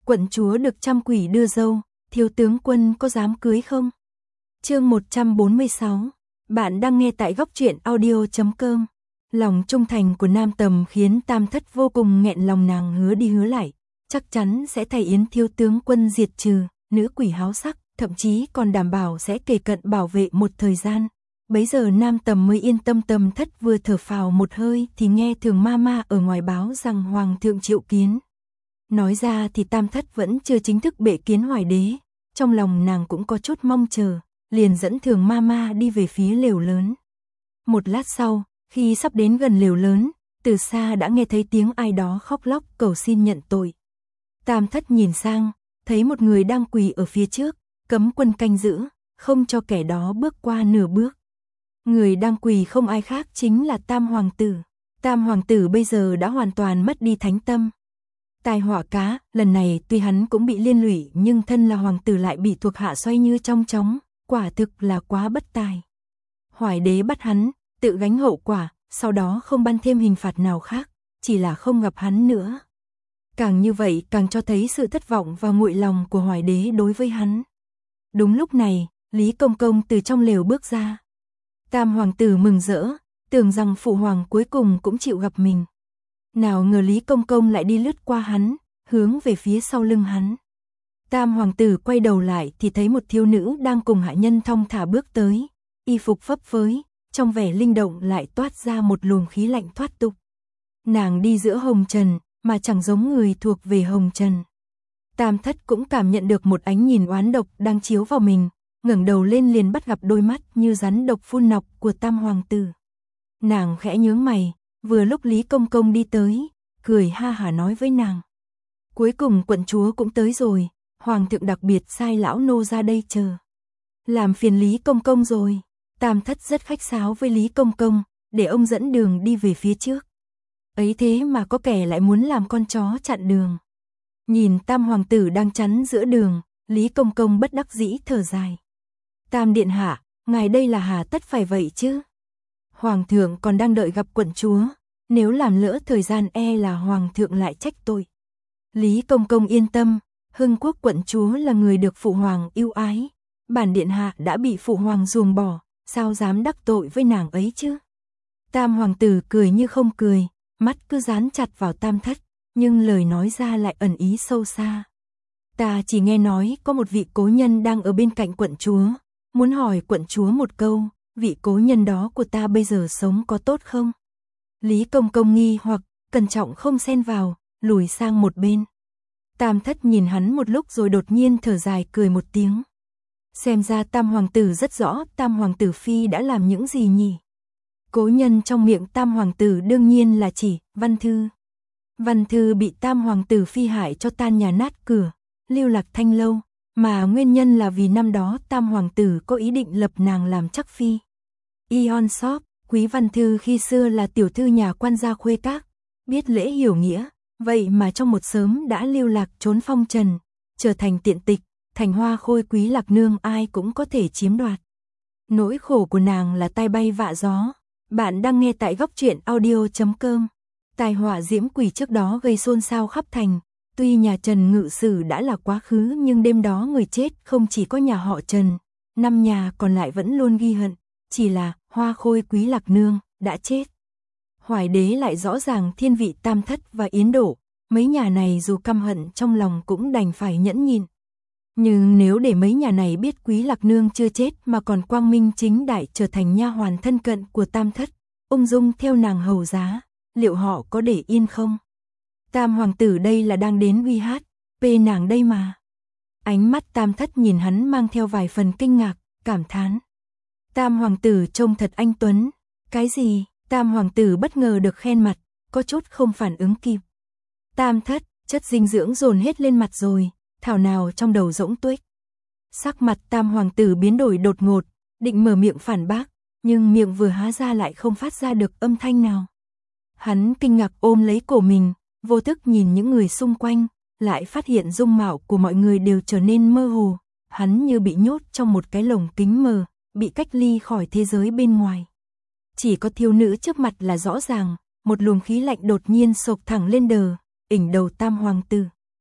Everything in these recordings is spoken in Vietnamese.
Quận chúa được trăm quỷ đưa dâu, thiếu tướng quân có dám cưới không? Chương 146. Bạn đang nghe tại góc truyện audio.com. Lòng trung thành của Nam Tầm khiến Tam Thất vô cùng nghẹn lòng, nàng hứa đi hứa lại, chắc chắn sẽ thay Yến thiếu tướng quân diệt trừ nữ quỷ háo sắc, thậm chí còn đảm bảo sẽ kề cận bảo vệ một thời gian. Bấy giờ Nam Tầm mới yên tâm. Tam Thất vừa thở phào một hơi thì nghe Thường Ma ở ngoài báo rằng Hoàng thượng triệu kiến. Nói ra thì Tam Thất vẫn chưa chính thức bệ kiến Hoài đế, trong lòng nàng cũng có chút mong chờ, liền dẫn Thường Ma đi về phía lều lớn. Một lát sau, khi sắp đến gần lều lớn, từ xa đã nghe thấy tiếng ai đó khóc lóc cầu xin nhận tội. Tam Thất nhìn sang, thấy một người đang quỳ ở phía trước, cấm quân canh giữ, không cho kẻ đó bước qua nửa bước. Người đang quỳ không ai khác chính là Tam Hoàng tử. Tam Hoàng tử bây giờ đã hoàn toàn mất đi thánh tâm. Tai họa cá, lần này tuy hắn cũng bị liên lụy nhưng thân là hoàng tử lại bị thuộc hạ xoay như trong chóng, quả thực là quá bất tài. Hoài đế bắt hắn, tự gánh hậu quả, sau đó không ban thêm hình phạt nào khác, chỉ là không gặp hắn nữa. Càng như vậy càng cho thấy sự thất vọng và nguội lòng của Hoài đế đối với hắn. Đúng lúc này, Lý Công Công từ trong lều bước ra. Tam Hoàng tử mừng rỡ, tưởng rằng phụ hoàng cuối cùng cũng chịu gặp mình. Nào ngờ Lý Công Công lại đi lướt qua hắn, hướng về phía sau lưng hắn. Tam Hoàng tử quay đầu lại thì thấy một thiếu nữ đang cùng hạ nhân thong thả bước tới, y phục phấp phới, trong vẻ linh động lại toát ra một luồng khí lạnh thoát tục. Nàng đi giữa hồng trần, mà chẳng giống người thuộc về hồng trần. Tam Thất cũng cảm nhận được một ánh nhìn oán độc đang chiếu vào mình, ngẩng đầu lên liền bắt gặp đôi mắt như rắn độc phun nọc của Tam Hoàng tử. Nàng khẽ nhướng mày, vừa lúc Lý Công Công đi tới, cười ha hả nói với nàng. Cuối cùng quận chúa cũng tới rồi, Hoàng thượng đặc biệt sai lão nô ra đây chờ. Làm phiền Lý Công Công rồi. Tam Thất rất khách sáo với Lý Công Công, để ông dẫn đường đi về phía trước. Ấy thế mà có kẻ lại muốn làm con chó chặn đường. Nhìn Tam Hoàng tử đang chắn giữa đường, Lý Công Công bất đắc dĩ thở dài. Tam điện hạ, ngài đây là hà tất phải vậy chứ? Hoàng thượng còn đang đợi gặp quận chúa, nếu làm lỡ thời gian e là Hoàng thượng lại trách tội. Lý Công Công yên tâm, Hưng Quốc quận chúa là người được phụ hoàng yêu ái. Bản điện hạ đã bị phụ hoàng ruồng bỏ, sao dám đắc tội với nàng ấy chứ? Tam Hoàng tử cười như không cười, mắt cứ dán chặt vào Tam Thất, nhưng lời nói ra lại ẩn ý sâu xa. Ta chỉ nghe nói có một vị cố nhân đang ở bên cạnh quận chúa, muốn hỏi quận chúa một câu, vị cố nhân đó của ta bây giờ sống có tốt không? Lý Công Công nghi hoặc, cẩn trọng không xen vào, lùi sang một bên. Tam Thất nhìn hắn một lúc rồi đột nhiên thở dài cười một tiếng. Xem ra Tam Hoàng tử rất rõ Tam Hoàng tử phi đã làm những gì nhỉ? Cố nhân trong miệng Tam Hoàng tử đương nhiên là chỉ Văn Thư. Văn Thư bị Tam Hoàng tử phi hại cho tan nhà nát cửa, lưu lạc thanh lâu, mà nguyên nhân là vì năm đó Tam Hoàng tử có ý định lập nàng làm chắc phi. Ion Sop, Quý Văn Thư khi xưa là tiểu thư nhà quan gia khuê các, biết lễ hiểu nghĩa, vậy mà trong một sớm đã lưu lạc trốn phong trần, trở thành tiện tịch, thành hoa khôi Quý Lạc Nương ai cũng có thể chiếm đoạt. Nỗi khổ của nàng là tai bay vạ gió. Bạn đang nghe tại góc truyện audio.com. Tai họa diễm quỷ trước đó gây xôn xao khắp thành, tuy nhà Trần ngự sử đã là quá khứ nhưng đêm đó người chết không chỉ có nhà họ Trần, 5 nhà còn lại vẫn luôn ghi hận, chỉ là hoa khôi Quý Lạc Nương đã chết. Hoài đế lại rõ ràng thiên vị Tam Thất và Yến Đổ, mấy nhà này dù căm hận trong lòng cũng đành phải nhẫn nhịn. Nhưng nếu để mấy nhà này biết Quý Lạc Nương chưa chết mà còn quang minh chính đại trở thành nha hoàn thân cận của Tam Thất, ung dung theo nàng hầu giá, liệu họ có để yên không? Tam Hoàng tử đây là đang đến uy hát, pê nàng đây mà. Ánh mắt Tam Thất nhìn hắn mang theo vài phần kinh ngạc, cảm thán. Tam Hoàng tử trông thật anh tuấn. Cái gì? Tam Hoàng tử bất ngờ được khen mặt, có chút không phản ứng kịp. Tam Thất, chất dinh dưỡng dồn hết lên mặt rồi, thảo nào trong đầu rỗng tuếch. Sắc mặt Tam Hoàng tử biến đổi đột ngột, định mở miệng phản bác, nhưng miệng vừa há ra lại không phát ra được âm thanh nào. Hắn kinh ngạc ôm lấy cổ mình, vô thức nhìn những người xung quanh, lại phát hiện dung mạo của mọi người đều trở nên mơ hồ, hắn như bị nhốt trong một cái lồng kính mờ, bị cách ly khỏi thế giới bên ngoài. Chỉ có thiếu nữ trước mặt là rõ ràng, một luồng khí lạnh đột nhiên xộc thẳng lên đờ, ỉnh đầu Tam Hoàng tử.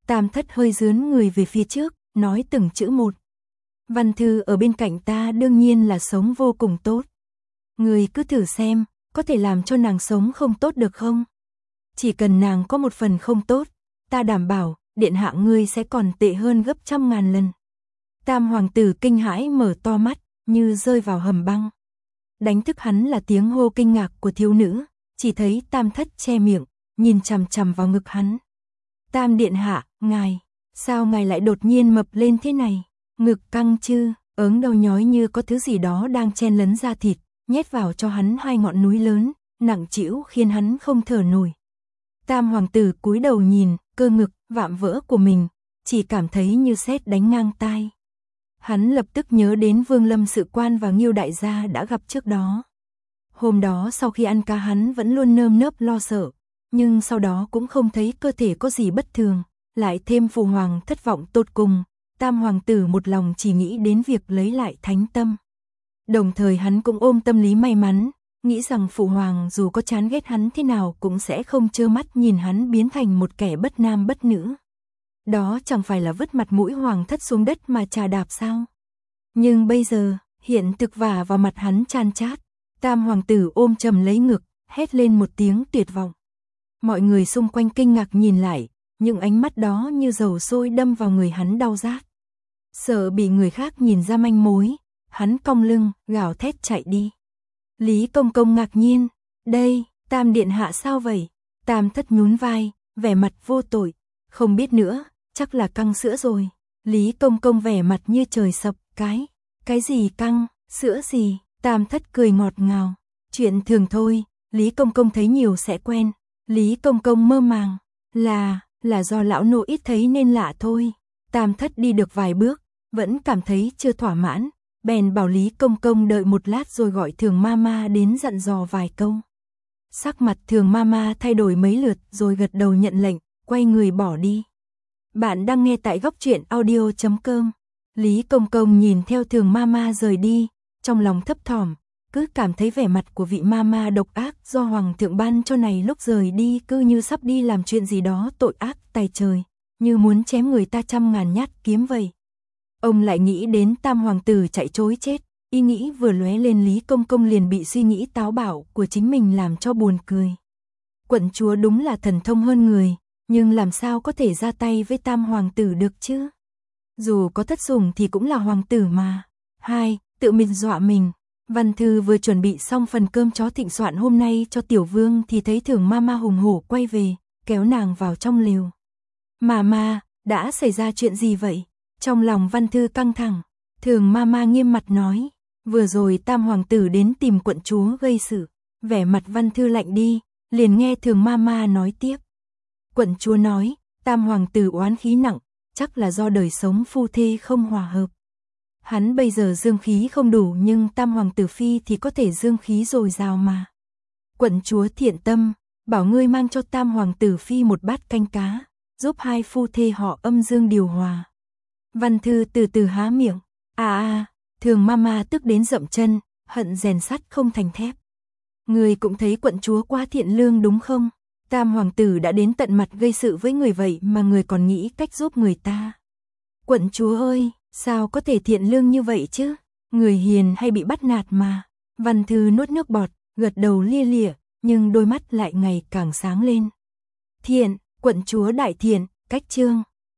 Tam Thất hơi dướn người về phía trước, nói từng chữ một. Văn Thư ở bên cạnh ta đương nhiên là sống vô cùng tốt. Người cứ thử xem, có thể làm cho nàng sống không tốt được không? Chỉ cần nàng có một phần không tốt, ta đảm bảo, điện hạ ngươi sẽ còn tệ hơn gấp trăm ngàn lần. Tam hoàng tử kinh hãi mở to mắt, như rơi vào hầm băng. Đánh thức hắn là tiếng hô kinh ngạc của thiếu nữ, chỉ thấy Tam Thất che miệng, nhìn chằm chằm vào ngực hắn. Tam điện hạ, ngài, sao ngài lại đột nhiên mập lên thế này? Ngực căng chứ, ớn đầu nhói như có thứ gì đó đang chen lấn ra thịt, nhét vào cho hắn hai ngọn núi lớn, nặng trĩu khiến hắn không thở nổi. Tam hoàng tử cúi đầu nhìn, cơ ngực, vạm vỡ của mình, chỉ cảm thấy như sét đánh ngang tai. Hắn lập tức nhớ đến Vương Lâm Sự Quan và Ngưu đại gia đã gặp trước đó. Hôm đó sau khi ăn cá hắn vẫn luôn nơm nớp lo sợ, nhưng sau đó cũng không thấy cơ thể có gì bất thường, lại thêm phụ hoàng thất vọng tột cùng, Tam hoàng tử một lòng chỉ nghĩ đến việc lấy lại thánh tâm. Đồng thời hắn cũng ôm tâm lý may mắn, nghĩ rằng phụ hoàng dù có chán ghét hắn thế nào cũng sẽ không trơ mắt nhìn hắn biến thành một kẻ bất nam bất nữ. Đó chẳng phải là vứt mặt mũi hoàng thất xuống đất mà trà đạp sao? Nhưng bây giờ, hiện thực vả vào mặt hắn chan chát, Tam hoàng tử ôm chầm lấy ngực, hét lên một tiếng tuyệt vọng. Mọi người xung quanh kinh ngạc nhìn lại, những ánh mắt đó như dầu sôi đâm vào người hắn đau rát. Sợ bị người khác nhìn ra manh mối, hắn cong lưng, gào thét chạy đi. Lý Công Công ngạc nhiên, đây, Tam điện hạ sao vậy? Tam Thất nhún vai, vẻ mặt vô tội, không biết nữa, chắc là căng sữa rồi. Lý Công Công vẻ mặt như trời sập, cái gì căng, sữa gì? Tam Thất cười ngọt ngào, chuyện thường thôi, Lý Công Công thấy nhiều sẽ quen. Lý Công Công mơ màng, là do lão nô ít thấy nên lạ thôi. Tam Thất đi được vài bước, vẫn cảm thấy chưa thỏa mãn, bèn bảo Lý Công Công đợi một lát rồi gọi Thường Mama đến dặn dò vài câu. Sắc mặt Thường Mama thay đổi mấy lượt rồi gật đầu nhận lệnh, quay người bỏ đi. Bạn đang nghe tại góc truyện audio.com. Lý Công Công nhìn theo Thường Mama rời đi, trong lòng thấp thỏm, cứ cảm thấy vẻ mặt của vị Mama độc ác do Hoàng thượng ban cho này lúc rời đi cứ như sắp đi làm chuyện gì đó tội ác tày trời, như muốn chém người ta trăm ngàn nhát kiếm vậy. Ông lại nghĩ đến Tam hoàng tử chạy trối chết, ý nghĩ vừa lóe lên Lý Công Công liền bị suy nghĩ táo bạo của chính mình làm cho buồn cười. Quận chúa đúng là thần thông hơn người, nhưng làm sao có thể ra tay với Tam hoàng tử được chứ? Dù có thất sủng thì cũng là hoàng tử mà. Tự mình dọa mình. Văn Thư vừa chuẩn bị xong phần cơm chó thịnh soạn hôm nay cho tiểu vương thì thấy Thường Mama hùng hổ quay về, kéo nàng vào trong lều. Mama, đã xảy ra chuyện gì vậy? Trong lòng Văn Thư căng thẳng, Thường Mama nghiêm mặt nói, vừa rồi Tam hoàng tử đến tìm quận chúa gây sự. Vẻ mặt Văn Thư lạnh đi, liền nghe Thường Mama nói tiếp. Quận chúa nói, Tam hoàng tử oán khí nặng, chắc là do đời sống phu thê không hòa hợp. Hắn bây giờ dương khí không đủ nhưng Tam hoàng tử phi thì có thể dương khí dồi dào mà. Quận chúa thiện tâm, bảo ngươi mang cho Tam hoàng tử phi một bát canh cá, giúp hai phu thê họ âm dương điều hòa. Văn Thư từ từ há miệng, Thường Mama tức đến dậm chân, hận rèn sắt không thành thép. Ngươi cũng thấy quận chúa quá thiện lương đúng không? Tam hoàng tử đã đến tận mặt gây sự với người vậy mà người còn nghĩ cách giúp người ta. Quận chúa ơi, sao có thể thiện lương như vậy chứ? Người hiền hay bị bắt nạt mà. Văn Thư nuốt nước bọt, gật đầu lia lịa, nhưng đôi mắt lại ngày càng sáng lên. Thiện, quận chúa đại thiện, cách chương.